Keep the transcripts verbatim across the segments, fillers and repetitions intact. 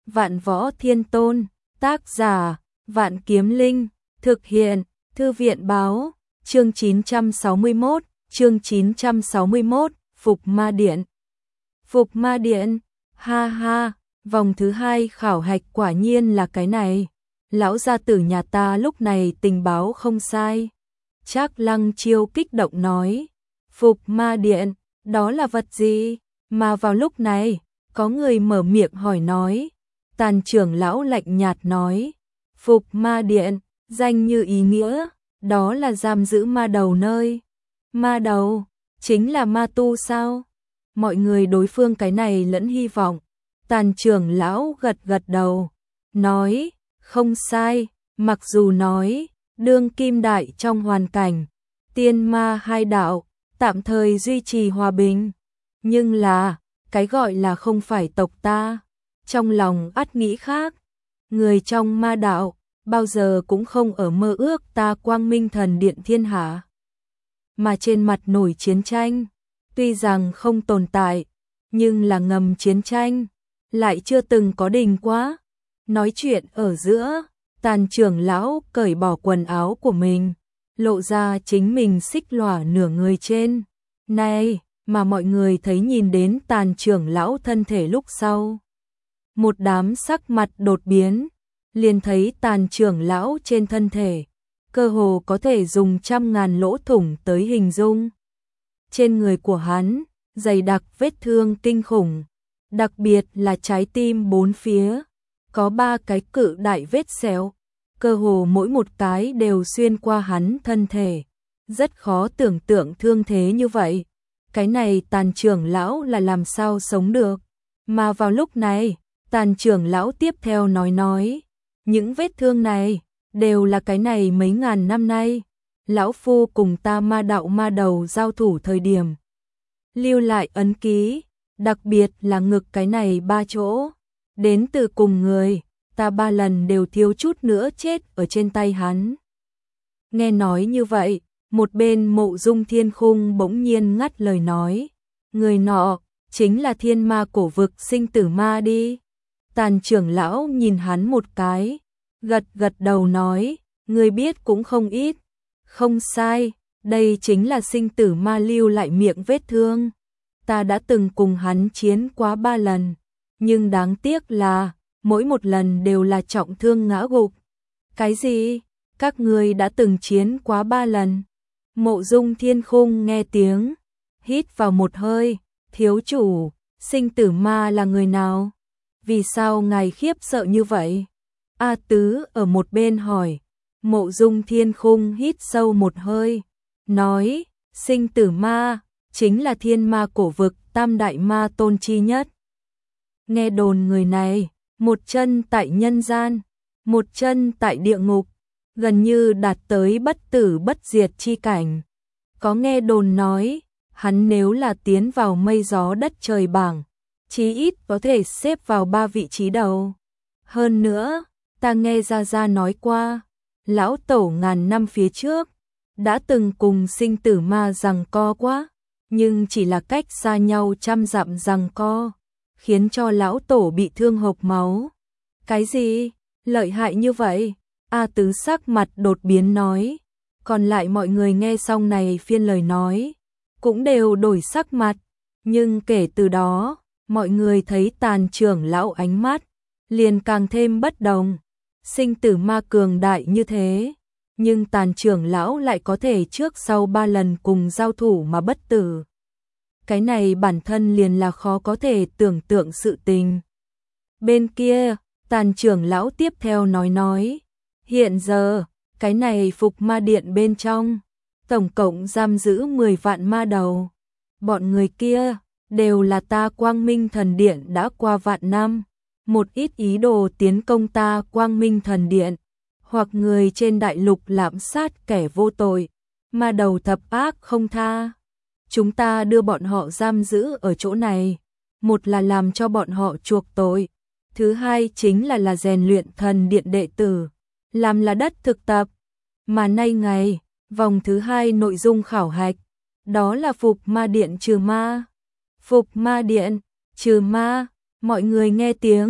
Vạn Võ Thiên Tôn, tác giả, Vạn Kiếm Linh, thực hiện, Thư viện báo, chương chín trăm sáu mươi mốt, chương chín trăm sáu mươi mốt, Phục Ma Điện. Phục Ma Điện, ha ha, vòng thứ hai khảo hạch quả nhiên là cái này. Lão gia tử nhà ta lúc này tình báo không sai. Trác Lăng Chiêu kích động nói, Phục Ma Điện, đó là vật gì? Mà vào lúc này, có người mở miệng hỏi nói. Tàn trưởng lão lạnh nhạt nói, Phục Ma Điện, danh như ý nghĩa, đó là giam giữ ma đầu nơi. Ma đầu, chính là ma tu sao? Mọi người đối phương cái này lẫn hy vọng. Tàn trưởng lão gật gật đầu, nói, không sai, mặc dù nói, đương kim đại trong hoàn cảnh, tiên ma hai đạo, tạm thời duy trì hòa bình. Nhưng là, cái gọi là không phải tộc ta, trong lòng ắt nghĩ khác. Người trong ma đạo, bao giờ cũng không ở mơ ước ta quang minh thần điện thiên hạ. Mà trên mặt nổi chiến tranh, tuy rằng không tồn tại, nhưng là ngầm chiến tranh, lại chưa từng có đình quá. Nói chuyện ở giữa, Tàn trưởng lão cởi bỏ quần áo của mình, lộ ra chính mình xích lỏa nửa người trên. Này, mà mọi người thấy nhìn đến Tàn trưởng lão thân thể lúc sau. Một đám sắc mặt đột biến, liền thấy Tàn trưởng lão trên thân thể, cơ hồ có thể dùng trăm ngàn lỗ thủng tới hình dung. Trên người của hắn, dày đặc vết thương kinh khủng, đặc biệt là trái tim bốn phía, có ba cái cự đại vết sẹo, cơ hồ mỗi một cái đều xuyên qua hắn thân thể. Rất khó tưởng tượng thương thế như vậy. Cái này Tàn trưởng lão là làm sao sống được. Mà vào lúc này, Tàn trưởng lão tiếp theo nói nói, những vết thương này, đều là cái này mấy ngàn năm nay, lão phu cùng ta ma đạo ma đầu giao thủ thời điểm. Lưu lại ấn ký, đặc biệt là ngực cái này ba chỗ, đến từ cùng người, ta ba lần đều thiếu chút nữa chết ở trên tay hắn. Nghe nói như vậy, một bên Mộ Dung Thiên Khung bỗng nhiên ngắt lời nói, người nọ, chính là thiên ma cổ vực sinh tử ma đi. Tàn trưởng lão nhìn hắn một cái, gật gật đầu nói, người biết cũng không ít. Không sai, đây chính là sinh tử ma lưu lại miệng vết thương. Ta đã từng cùng hắn chiến quá ba lần, nhưng đáng tiếc là, mỗi một lần đều là trọng thương ngã gục. Cái gì? Các ngươi đã từng chiến quá ba lần? Mộ Dung Thiên Khung nghe tiếng, hít vào một hơi, thiếu chủ, sinh tử ma là người nào? Vì sao ngài khiếp sợ như vậy? A Tứ ở một bên hỏi. Mộ Dung Thiên Khung hít sâu một hơi, nói, sinh tử ma, chính là thiên ma cổ vực tam đại ma tôn chi nhất. Nghe đồn người này, một chân tại nhân gian, một chân tại địa ngục, gần như đạt tới bất tử bất diệt chi cảnh. Có nghe đồn nói, hắn nếu là tiến vào mây gió đất trời bảng, chí ít có thể xếp vào ba vị trí đầu. Hơn nữa, ta nghe Gia Gia nói qua, lão tổ ngàn năm phía trước, đã từng cùng sinh tử ma giằng co quá, nhưng chỉ là cách xa nhau trăm dặm giằng co, khiến cho lão tổ bị thương hộc máu. Cái gì? Lợi hại như vậy? A Tứ sắc mặt đột biến nói. Còn lại mọi người nghe xong này phiên lời nói, cũng đều đổi sắc mặt. Nhưng kể từ đó, mọi người thấy Tàn trưởng lão ánh mắt, liền càng thêm bất đồng. Sinh tử ma cường đại như thế, nhưng Tàn trưởng lão lại có thể trước sau ba lần cùng giao thủ mà bất tử. Cái này bản thân liền là khó có thể tưởng tượng sự tình. Bên kia, Tàn trưởng lão tiếp theo nói nói, hiện giờ, cái này Phục Ma Điện bên trong, tổng cộng giam giữ mười vạn ma đầu. Bọn người kia, đều là ta Quang Minh Thần Điện đã qua vạn năm. Một ít ý đồ tiến công ta Quang Minh Thần Điện, hoặc người trên đại lục lạm sát kẻ vô tội, ma đầu thập ác không tha. Chúng ta đưa bọn họ giam giữ ở chỗ này, một là làm cho bọn họ chuộc tội, thứ hai chính là là rèn luyện thần điện đệ tử, làm là đất thực tập. Mà nay ngày, vòng thứ hai nội dung khảo hạch, đó là Phục Ma Điện trừ ma. Phục Ma Điện trừ ma, mọi người nghe tiếng,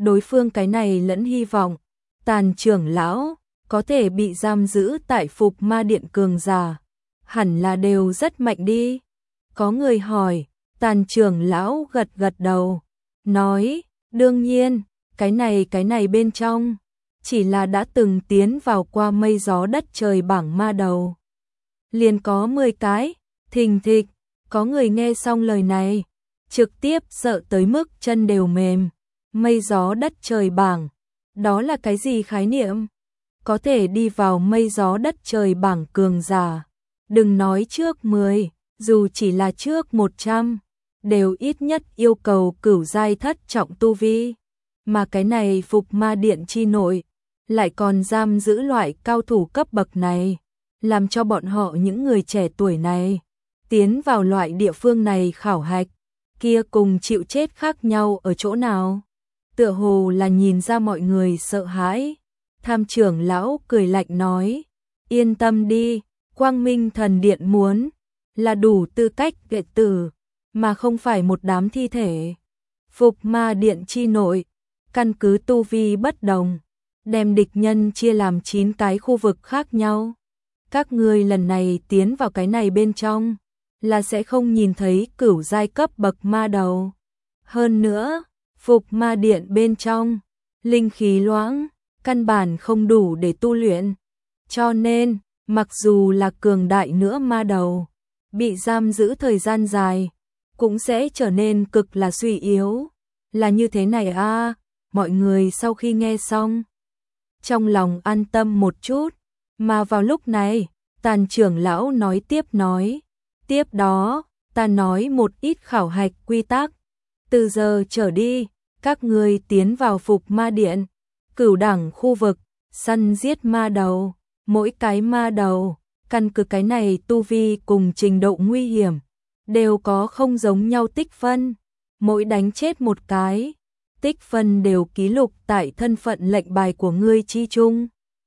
đối phương cái này lẫn hy vọng, Tàn trưởng lão có thể bị giam giữ tại Phục Ma Điện cường giả, hẳn là đều rất mạnh đi. Có người hỏi, Tàn trưởng lão gật gật đầu, nói, đương nhiên, cái này cái này bên trong, chỉ là đã từng tiến vào qua mây gió đất trời bảng ma đầu. Liền có mười cái, thình thịch, có người nghe xong lời này, trực tiếp sợ tới mức chân đều mềm. Mây gió đất trời bảng, đó là cái gì khái niệm? Có thể đi vào mây gió đất trời bảng cường giả, đừng nói trước mười, dù chỉ là trước một trăm, đều ít nhất yêu cầu cửu giai thất trọng tu vi. Mà cái này Phục Ma Điện chi nội, lại còn giam giữ loại cao thủ cấp bậc này, làm cho bọn họ những người trẻ tuổi này tiến vào loại địa phương này khảo hạch, kia cùng chịu chết khác nhau ở chỗ nào? Tựa hồ là nhìn ra mọi người sợ hãi. Tham trưởng lão cười lạnh nói, yên tâm đi, Quang Minh Thần Điện muốn là đủ tư cách đệ tử, mà không phải một đám thi thể. Phục Ma Điện chi nội, căn cứ tu vi bất đồng, đem địch nhân chia làm chín cái khu vực khác nhau. Các ngươi lần này tiến vào cái này bên trong, là sẽ không nhìn thấy cửu giai cấp bậc ma đầu. Hơn nữa, Phục Ma Điện bên trong, linh khí loãng, căn bản không đủ để tu luyện. Cho nên, mặc dù là cường đại nữa ma đầu, bị giam giữ thời gian dài, cũng sẽ trở nên cực là suy yếu. Là như thế này à, mọi người sau khi nghe xong, trong lòng an tâm một chút, mà vào lúc này, Tàn trưởng lão nói tiếp nói, tiếp đó, ta nói một ít khảo hạch quy tắc, từ giờ trở đi, các ngươi tiến vào Phục Ma Điện, cửu đẳng khu vực, săn giết ma đầu, mỗi cái ma đầu, căn cứ cái này tu vi cùng trình độ nguy hiểm, đều có không giống nhau tích phân, mỗi đánh chết một cái, tích phân đều ký lục tại thân phận lệnh bài của ngươi chi chung.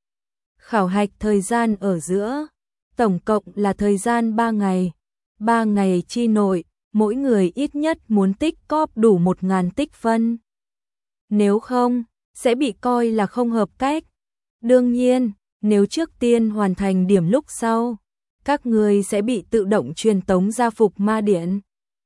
Khảo hạch thời gian ở giữa, tổng cộng là thời gian ba ngày, ba ngày chi nội, mỗi người ít nhất muốn tích cóp đủ một ngàn tích phân. Nếu không, sẽ bị coi là không hợp cách. Đương nhiên, nếu trước tiên hoàn thành điểm lúc sau, các người sẽ bị tự động truyền tống ra Phục Ma Điện.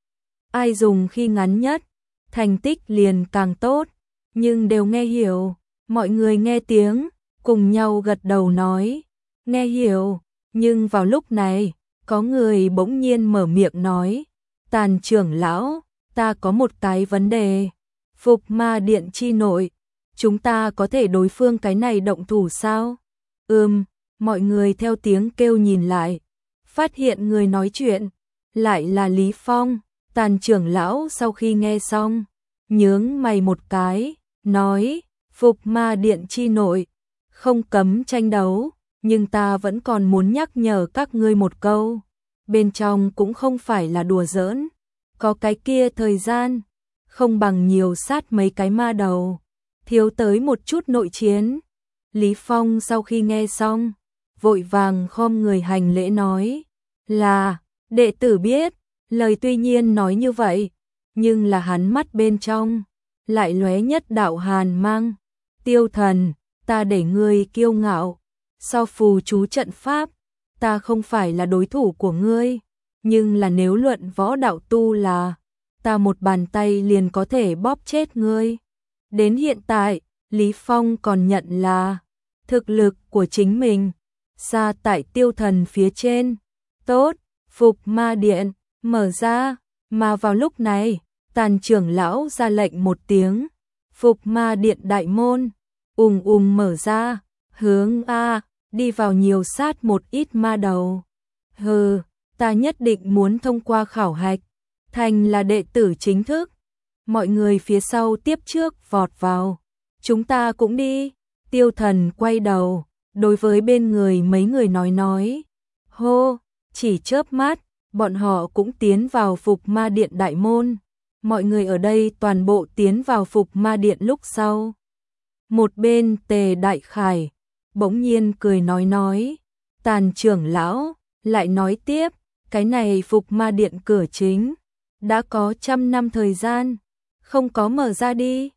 Ai dùng khi ngắn nhất, thành tích liền càng tốt, nhưng đều nghe hiểu. Mọi người nghe tiếng, cùng nhau gật đầu nói, nghe hiểu. Nhưng vào lúc này, có người bỗng nhiên mở miệng nói, Tàn trưởng lão, ta có một cái vấn đề. Phục Ma Điện chi nội, chúng ta có thể đối phương cái này động thủ sao? Ừm, mọi người theo tiếng kêu nhìn lại, phát hiện người nói chuyện, lại là Lý Phong. Tàn trưởng lão sau khi nghe xong, nhướng mày một cái, nói, Phục Ma Điện chi nội, không cấm tranh đấu, nhưng ta vẫn còn muốn nhắc nhở các ngươi một câu, bên trong cũng không phải là đùa giỡn, có cái kia thời gian, không bằng nhiều sát mấy cái ma đầu, thiếu tới một chút nội chiến. Lý Phong sau khi nghe xong, vội vàng khom người hành lễ nói, là, đệ tử biết, lời tuy nhiên nói như vậy, nhưng là hắn mắt bên trong, lại lóe nhất đạo hàn mang. Tiêu Thần, ta để ngươi kiêu ngạo, so phù chú trận pháp, ta không phải là đối thủ của ngươi, nhưng là nếu luận võ đạo tu là, ta một bàn tay liền có thể bóp chết ngươi. Đến hiện tại, Lý Phong còn nhận là thực lực của chính mình xa tại Tiêu Thần phía trên. Tốt, Phục Ma Điện mở ra, mà vào lúc này, Tàn trưởng lão ra lệnh một tiếng, Phục Ma Điện đại môn ùng ùng mở ra, hướng a đi vào nhiều sát một ít ma đầu. Hừ, ta nhất định muốn thông qua khảo hạch, thành là đệ tử chính thức. Mọi người phía sau tiếp trước vọt vào, chúng ta cũng đi. Tiêu Thần quay đầu, đối với bên người mấy người nói nói, hô, chỉ chớp mắt, bọn họ cũng tiến vào Phục Ma Điện đại môn. Mọi người ở đây toàn bộ tiến vào Phục Ma Điện lúc sau. Một bên Tề Đại Khải bỗng nhiên cười nói nói, Tàn trưởng lão lại nói tiếp, cái này Phục Ma Điện cửa chính đã có trăm năm thời gian không có mở ra đi.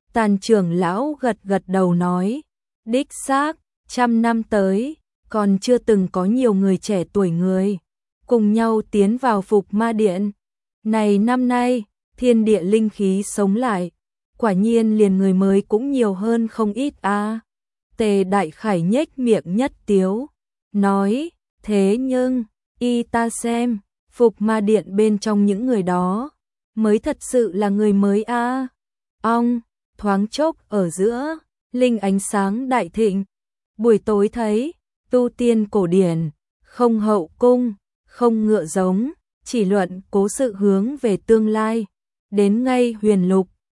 Tàn trưởng lão gật gật đầu nói, đích xác, trăm năm tới, còn chưa từng có nhiều người trẻ tuổi người cùng nhau tiến vào Phục Ma Điện. Này năm nay, thiên địa linh khí sống lại, quả nhiên liền người mới cũng nhiều hơn không ít a. À. Tề Đại Khải nhếch miệng nhất tiếu, nói, thế nhưng, y ta xem, Phục Ma Điện bên trong những người đó, mới thật sự là người mới a. À. Ong, thoáng chốc ở giữa, linh ánh sáng đại thịnh, buổi tối thấy, tu tiên cổ điển, không hậu cung, không ngựa giống, chỉ luận cố sự hướng về tương lai, đến ngay huyền lục,